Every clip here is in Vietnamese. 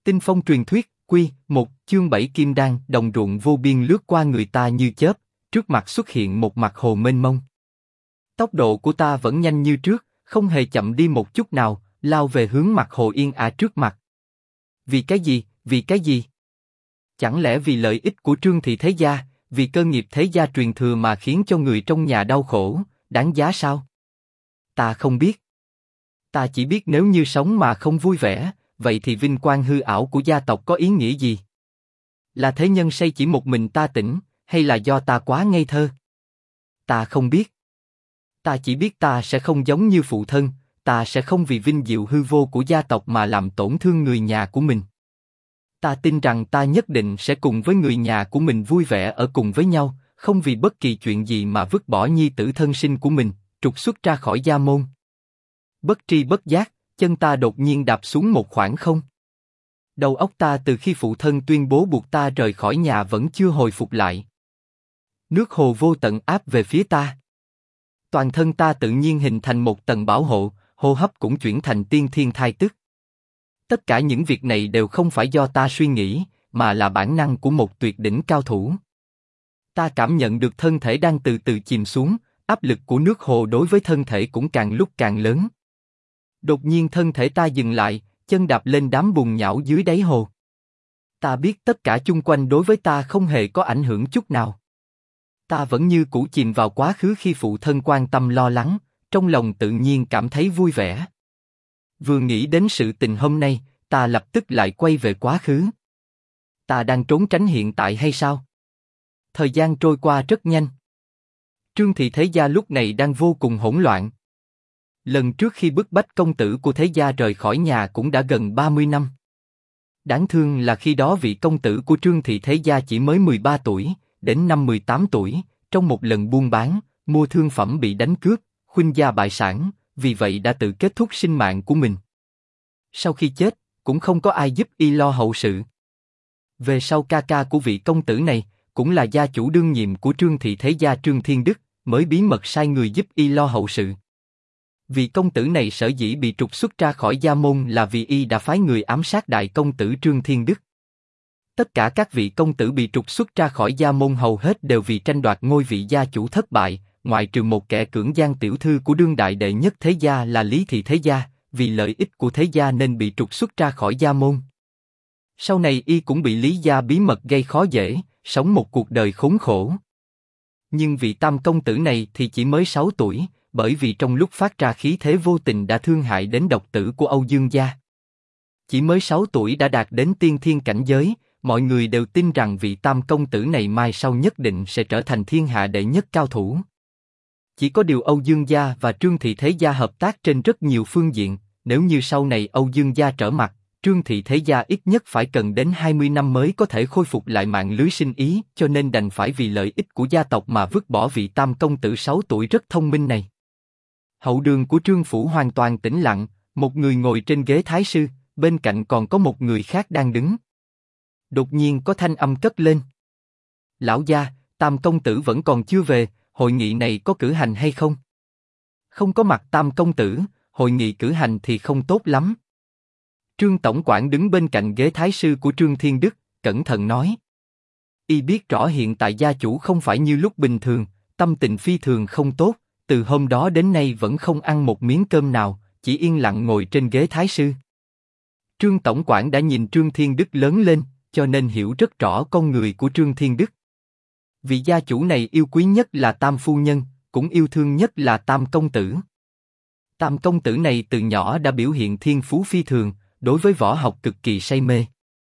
Tinh phong truyền thuyết, Quy 1, chương 7 Kim Đan, đồng ruộng vô biên lướt qua người ta như chớp, trước mặt xuất hiện một mặt hồ mênh mông. Tốc độ của ta vẫn nhanh như trước, không hề chậm đi một chút nào, lao về hướng mặt hồ yên ả trước mặt. Vì cái gì, vì cái gì? Chẳng lẽ vì lợi ích của Trương thị thế gia, vì cơ nghiệp thế gia truyền thừa mà khiến cho người trong nhà đau khổ, đáng giá sao? Ta không biết. Ta chỉ biết nếu như sống mà không vui vẻ, vậy thì vinh quang hư ảo của gia tộc có ý nghĩa gì? Là thế nhân say chỉ một mình ta tỉnh, hay là do ta quá ngây thơ? Ta không biết. Ta chỉ biết ta sẽ không giống như phụ thân, ta sẽ không vì vinh diệu hư vô của gia tộc mà làm tổn thương người nhà của mình. Ta tin rằng ta nhất định sẽ cùng với người nhà của mình vui vẻ ở cùng với nhau, không vì bất kỳ chuyện gì mà vứt bỏ nhi tử thân sinh của mình, trục xuất ra khỏi gia môn. Bất tri bất giác, chân ta đột nhiên đạp xuống một khoảng không. Đầu óc ta từ khi phụ thân tuyên bố buộc ta rời khỏi nhà vẫn chưa hồi phục lại. Nước hồ vô tận áp về phía ta. Toàn thân ta tự nhiên hình thành một tầng bảo hộ, hô hấp cũng chuyển thành tiên thiên thai tức. Tất cả những việc này đều không phải do ta suy nghĩ, mà là bản năng của một tuyệt đỉnh cao thủ. Ta cảm nhận được thân thể đang từ từ chìm xuống, áp lực của nước hồ đối với thân thể cũng càng lúc càng lớn. Đột nhiên thân thể ta dừng lại, chân đạp lên đám bùn nhão dưới đáy hồ. Ta biết tất cả chung quanh đối với ta không hề có ảnh hưởng chút nào. Ta vẫn như cũ chìm vào quá khứ khi phụ thân quan tâm lo lắng, trong lòng tự nhiên cảm thấy vui vẻ. Vừa nghĩ đến sự tình hôm nay, ta lập tức lại quay về quá khứ. Ta đang trốn tránh hiện tại hay sao? Thời gian trôi qua rất nhanh. Trương thị thế gia lúc này đang vô cùng hỗn loạn. Lần trước khi bức bách công tử của thế gia rời khỏi nhà cũng đã gần 30 năm. Đáng thương là khi đó vị công tử của Trương thị thế gia chỉ mới 13 tuổi, đến năm 18 tuổi, trong một lần buôn bán, mua thương phẩm bị đánh cướp, khuynh gia bại sản, vì vậy đã tự kết thúc sinh mạng của mình. Sau khi chết, cũng không có ai giúp y lo hậu sự. Về sau ca ca của vị công tử này, cũng là gia chủ đương nhiệm của Trương thị thế gia Trương Thiên Đức, mới bí mật sai người giúp y lo hậu sự. Vị công tử này sở dĩ bị trục xuất ra khỏi gia môn là vì y đã phái người ám sát đại công tử Trương Thiên Đức. Tất cả các vị công tử bị trục xuất ra khỏi gia môn hầu hết đều vì tranh đoạt ngôi vị gia chủ thất bại, ngoại trừ một kẻ cưỡng gian tiểu thư của đương đại đệ nhất thế gia là Lý thị thế gia, vì lợi ích của thế gia nên bị trục xuất ra khỏi gia môn. Sau này y cũng bị Lý gia bí mật gây khó dễ, sống một cuộc đời khốn khổ. Nhưng vị tam công tử này thì chỉ mới 6 tuổi, bởi vì trong lúc phát ra khí thế vô tình đã thương hại đến độc tử của Âu Dương gia. Chỉ mới 6 tuổi đã đạt đến tiên thiên cảnh giới, mọi người đều tin rằng vị tam công tử này mai sau nhất định sẽ trở thành thiên hạ đệ nhất cao thủ. Chỉ có điều Âu Dương gia và Trương thị thế gia hợp tác trên rất nhiều phương diện, nếu như sau này Âu Dương gia trở mặt, Trương thị thế gia ít nhất phải cần đến 20 năm mới có thể khôi phục lại mạng lưới sinh ý, cho nên đành phải vì lợi ích của gia tộc mà vứt bỏ vị tam công tử 6 tuổi rất thông minh này. Hậu đường của Trương phủ hoàn toàn tĩnh lặng, một người ngồi trên ghế thái sư, bên cạnh còn có một người khác đang đứng. Đột nhiên có thanh âm cất lên. Lão gia, tam công tử vẫn còn chưa về, hội nghị này có cử hành hay không? Không có mặt tam công tử, hội nghị cử hành thì không tốt lắm. Trương tổng quản đứng bên cạnh ghế thái sư của Trương Thiên Đức, cẩn thận nói. Y biết rõ hiện tại gia chủ không phải như lúc bình thường, tâm tình phi thường không tốt, từ hôm đó đến nay vẫn không ăn một miếng cơm nào, chỉ yên lặng ngồi trên ghế thái sư. Trương tổng quản đã nhìn Trương Thiên Đức lớn lên, cho nên hiểu rất rõ con người của Trương Thiên Đức. Vị gia chủ này yêu quý nhất là tam phu nhân, cũng yêu thương nhất là tam công tử. Tam công tử này từ nhỏ đã biểu hiện thiên phú phi thường, đối với võ học cực kỳ say mê.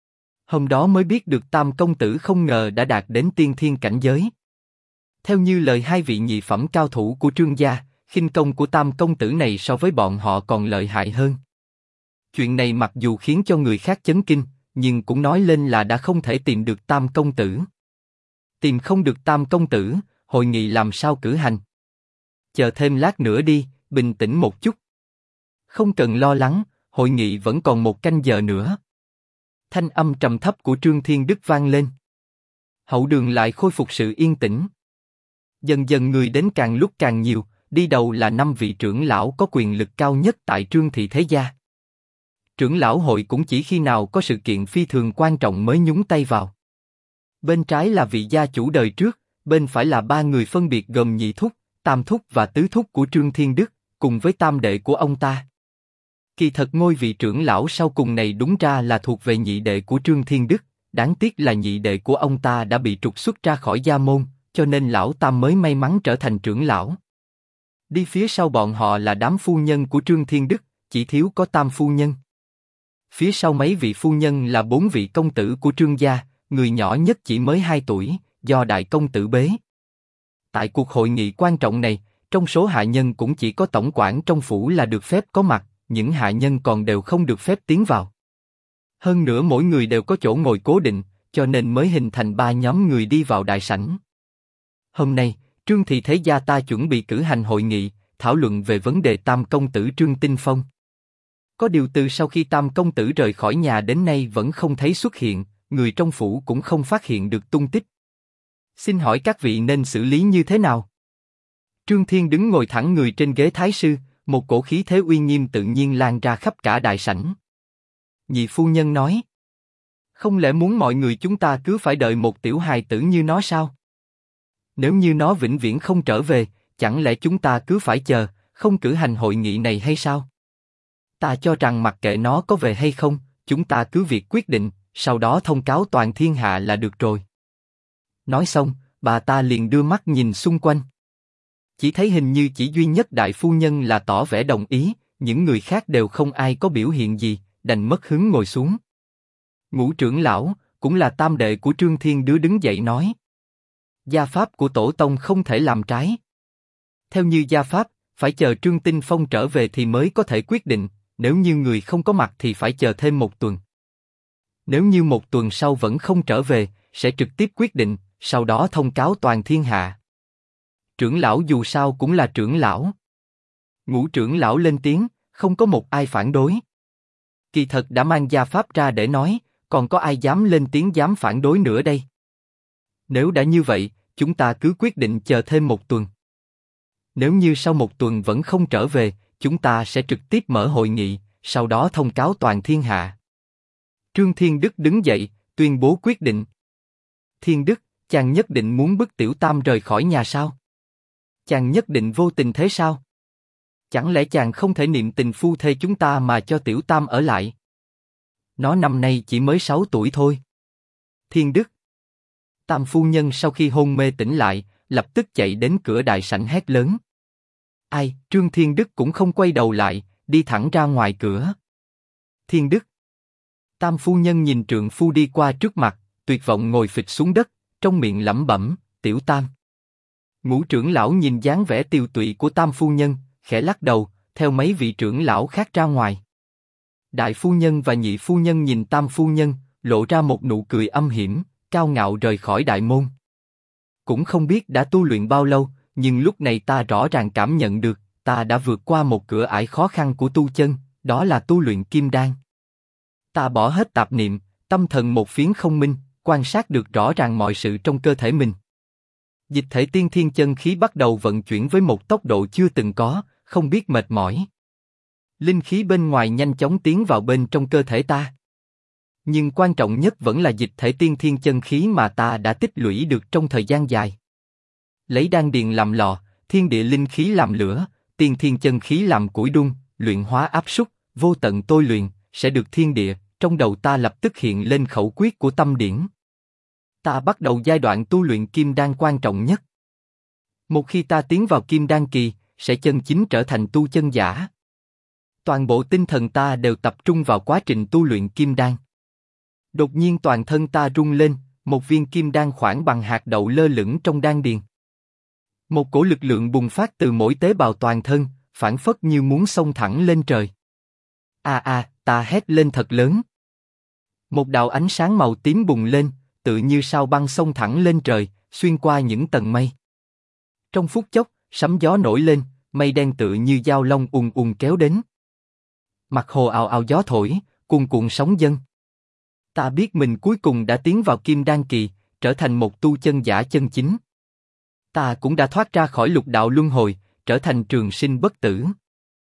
Hôm đó mới biết được tam công tử không ngờ đã đạt đến tiên thiên cảnh giới. Theo như lời hai vị nhị phẩm cao thủ của Trương gia, khinh công của tam công tử này so với bọn họ còn lợi hại hơn. Chuyện này mặc dù khiến cho người khác chấn kinh, nhưng cũng nói lên là đã không thể tìm được tam công tử. Tìm không được tam công tử, hội nghị làm sao cử hành? Chờ thêm lát nữa đi, bình tĩnh một chút. Không cần lo lắng, hội nghị vẫn còn 1 canh giờ nữa. Thanh âm trầm thấp của Trương Thiên Đức vang lên. Hậu đường lại khôi phục sự yên tĩnh. Dần dần người đến càng lúc càng nhiều, đi đầu là 5 vị trưởng lão có quyền lực cao nhất tại Trương thị thế gia. Trưởng lão hội cũng chỉ khi nào có sự kiện phi thường quan trọng mới nhúng tay vào. Bên trái là vị gia chủ đời trước, bên phải là ba người phân biệt gồm nhị thúc, tam thúc và tứ thúc của Trương Thiên Đức, cùng với tam đệ của ông ta. Kỳ thật ngôi vị trưởng lão sau cùng này đúng ra là thuộc về nhị đệ của Trương Thiên Đức, đáng tiếc là nhị đệ của ông ta đã bị trục xuất ra khỏi gia môn, cho nên lão tam mới may mắn trở thành trưởng lão. Đi phía sau bọn họ là đám phu nhân của Trương Thiên Đức, chỉ thiếu có tam phu nhân. Phía sau mấy vị phu nhân là 4 vị công tử của Trương gia, người nhỏ nhất chỉ mới 2 tuổi, do đại công tử bế. Tại cuộc hội nghị quan trọng này, trong số hạ nhân cũng chỉ có tổng quản trong phủ là được phép có mặt, những hạ nhân còn đều không được phép tiến vào. Hơn nữa mỗi người đều có chỗ ngồi cố định, cho nên mới hình thành 3 nhóm người đi vào đại sảnh. Hôm nay, Trương thị thế gia ta chuẩn bị cử hành hội nghị, thảo luận về vấn đề tam công tử Trương Tinh Phong. Có điều từ sau khi tam công tử rời khỏi nhà đến nay vẫn không thấy xuất hiện, người trong phủ cũng không phát hiện được tung tích. Xin hỏi các vị nên xử lý như thế nào? Trương Thiên đứng ngồi thẳng người trên ghế thái sư, một cổ khí thế uy nghiêm tự nhiên lan ra khắp cả đại sảnh. Nhị phu nhân nói, không lẽ muốn mọi người chúng ta cứ phải đợi một tiểu hài tử như nó sao? Nếu như nó vĩnh viễn không trở về, chẳng lẽ chúng ta cứ phải chờ, không cử hành hội nghị này hay sao? Ta cho rằng mặc kệ nó có về hay không, chúng ta cứ việc quyết định, sau đó thông cáo toàn thiên hạ là được rồi. Nói xong, bà ta liền đưa mắt nhìn xung quanh. Chỉ thấy hình như chỉ duy nhất đại phu nhân là tỏ vẻ đồng ý, những người khác đều không ai có biểu hiện gì, đành mất hứng ngồi xuống. Ngũ trưởng lão, cũng là tam đệ của Trương Thiên Đứa đứng dậy nói. Gia pháp của tổ tông không thể làm trái. Theo như gia pháp, phải chờ Trương Tinh Phong trở về thì mới có thể quyết định, nếu như người không có mặt thì phải chờ thêm 1 tuần. Nếu như 1 tuần sau vẫn không trở về, sẽ trực tiếp quyết định, sau đó thông cáo toàn thiên hạ. Trưởng lão dù sao cũng là trưởng lão. Ngũ trưởng lão lên tiếng, không có một ai phản đối. Kỳ thật đã mang gia pháp ra để nói, còn có ai dám lên tiếng dám phản đối nữa đây? Nếu đã như vậy, chúng ta cứ quyết định chờ thêm 1 tuần. Nếu như sau 1 tuần vẫn không trở về, chúng ta sẽ trực tiếp mở hội nghị, sau đó thông cáo toàn thiên hạ. Trương Thiên Đức đứng dậy, tuyên bố quyết định. Thiên Đức, chàng nhất định muốn bức Tiểu Tam rời khỏi nhà sao? Chàng nhất định vô tình thế sao? Chẳng lẽ chàng không thể niệm tình phu thê chúng ta mà cho Tiểu Tam ở lại? Nó năm nay chỉ mới 6 tuổi thôi. Thiên Đức. Tam phu nhân sau khi hôn mê tỉnh lại, lập tức chạy đến cửa đại sảnh hét lớn. Ai? Trương Thiên Đức cũng không quay đầu lại, đi thẳng ra ngoài cửa. Thiên Đức. Tam phu nhân nhìn trượng phu đi qua trước mặt, tuyệt vọng ngồi phịch xuống đất, trong miệng lẩm bẩm, Tiểu Tam. Ngũ trưởng lão nhìn dáng vẻ tiều tụy của tam phu nhân, khẽ lắc đầu, theo mấy vị trưởng lão khác ra ngoài. Đại phu nhân và nhị phu nhân nhìn tam phu nhân, lộ ra một nụ cười âm hiểm, cao ngạo rời khỏi đại môn. Cũng không biết đã tu luyện bao lâu, nhưng lúc này ta rõ ràng cảm nhận được, ta đã vượt qua một cửa ải khó khăn của tu chân, đó là tu luyện kim đan. Ta bỏ hết tạp niệm, tâm thần một phiến không minh, quan sát được rõ ràng mọi sự trong cơ thể mình. Dịch thể tiên thiên chân khí bắt đầu vận chuyển với một tốc độ chưa từng có, không biết mệt mỏi. Linh khí bên ngoài nhanh chóng tiến vào bên trong cơ thể ta. Nhưng quan trọng nhất vẫn là dịch thể tiên thiên chân khí mà ta đã tích lũy được trong thời gian dài. Lấy đan điền làm lò, thiên địa linh khí làm lửa, tiên thiên chân khí làm củi đun, luyện hóa áp suất, vô tận tôi luyện, sẽ được thiên địa. Trong đầu ta lập tức hiện lên khẩu quyết của tâm điển. Ta bắt đầu giai đoạn tu luyện kim đan quan trọng nhất. Một khi ta tiến vào kim đan kỳ, sẽ chân chính trở thành tu chân giả. Toàn bộ tinh thần ta đều tập trung vào quá trình tu luyện kim đan. Đột nhiên toàn thân ta rung lên, một viên kim đan khoảng bằng hạt đậu lơ lửng trong đan điền. Một cổ lực lượng bùng phát từ mỗi tế bào toàn thân, phảng phất như muốn xông thẳng lên trời. Ta hét lên thật lớn. Một đạo ánh sáng màu tím bùng lên, tự như sao băng xông thẳng lên trời, xuyên qua những tầng mây. Trong phút chốc, sấm gió nổi lên, mây đen tự như dao long ùn ùn kéo đến. Mặt hồ ào ào gió thổi, cuồn cuộn sóng dâng. Ta biết mình cuối cùng đã tiến vào kim đan kỳ, trở thành một tu chân giả chân chính. Ta cũng đã thoát ra khỏi lục đạo luân hồi, trở thành trường sinh bất tử.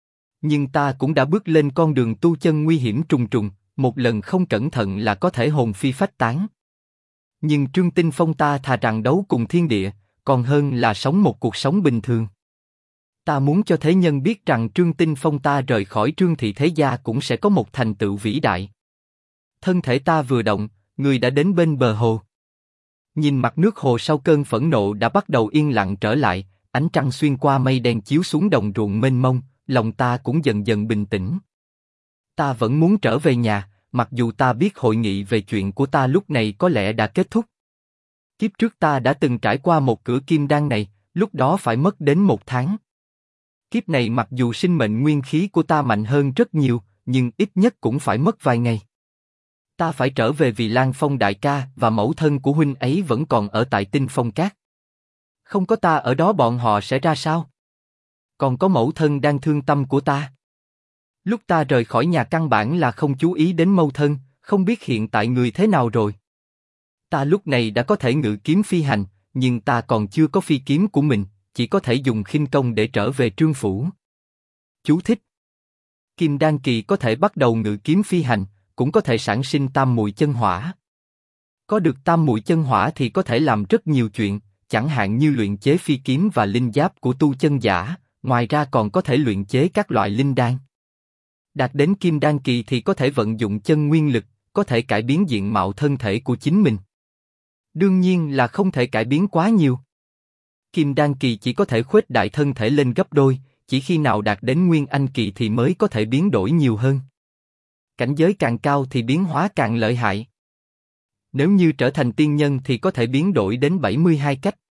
Nhưng ta cũng đã bước lên con đường tu chân nguy hiểm trùng trùng, một lần không cẩn thận là có thể hồn phi phách tán. Nhưng Trương Tinh Phong ta thà rằng đấu cùng thiên địa, còn hơn là sống một cuộc sống bình thường. Ta muốn cho thế nhân biết rằng Trương Tinh Phong ta rời khỏi Trương thị thế gia cũng sẽ có một thành tựu vĩ đại. Thân thể ta vừa động, người đã đến bên bờ hồ. Nhìn mặt nước hồ sau cơn phẫn nộ đã bắt đầu yên lặng trở lại, ánh trăng xuyên qua mây đen chiếu xuống đồng ruộng mênh mông, lòng ta cũng dần dần bình tĩnh. Ta vẫn muốn trở về nhà, mặc dù ta biết hội nghị về chuyện của ta lúc này có lẽ đã kết thúc. Kiếp trước ta đã từng trải qua một cửa kim đan này, lúc đó phải mất đến 1 tháng. Kiếp này mặc dù sinh mệnh nguyên khí của ta mạnh hơn rất nhiều, nhưng ít nhất cũng phải mất vài ngày. Ta phải trở về vì Lan Phong đại ca và mẫu thân của huynh ấy vẫn còn ở tại Tinh Phong Cát. Không có ta ở đó bọn họ sẽ ra sao? Còn có mẫu thân đang thương tâm của ta. Lúc ta rời khỏi nhà căn bản là không chú ý đến mẫu thân, không biết hiện tại người thế nào rồi. Ta lúc này đã có thể ngự kiếm phi hành, nhưng ta còn chưa có phi kiếm của mình, chỉ có thể dùng khinh công để trở về Trương phủ. Chú thích: Kim đan kỳ có thể bắt đầu ngự kiếm phi hành, cũng có thể sản sinh tam muội chân hỏa. Có được tam muội chân hỏa thì có thể làm rất nhiều chuyện, chẳng hạn như luyện chế phi kiếm và linh giáp của tu chân giả, ngoài ra còn có thể luyện chế các loại linh đan. Đạt đến kim đan kỳ thì có thể vận dụng chân nguyên lực, có thể cải biến diện mạo thân thể của chính mình. Đương nhiên là không thể cải biến quá nhiều. Kim đan kỳ chỉ có thể khuếch đại thân thể lên gấp đôi, chỉ khi nào đạt đến nguyên anh kỳ thì mới có thể biến đổi nhiều hơn. Cảnh giới càng cao thì biến hóa càng lợi hại. Nếu như trở thành tiên nhân thì có thể biến đổi đến 72 cách.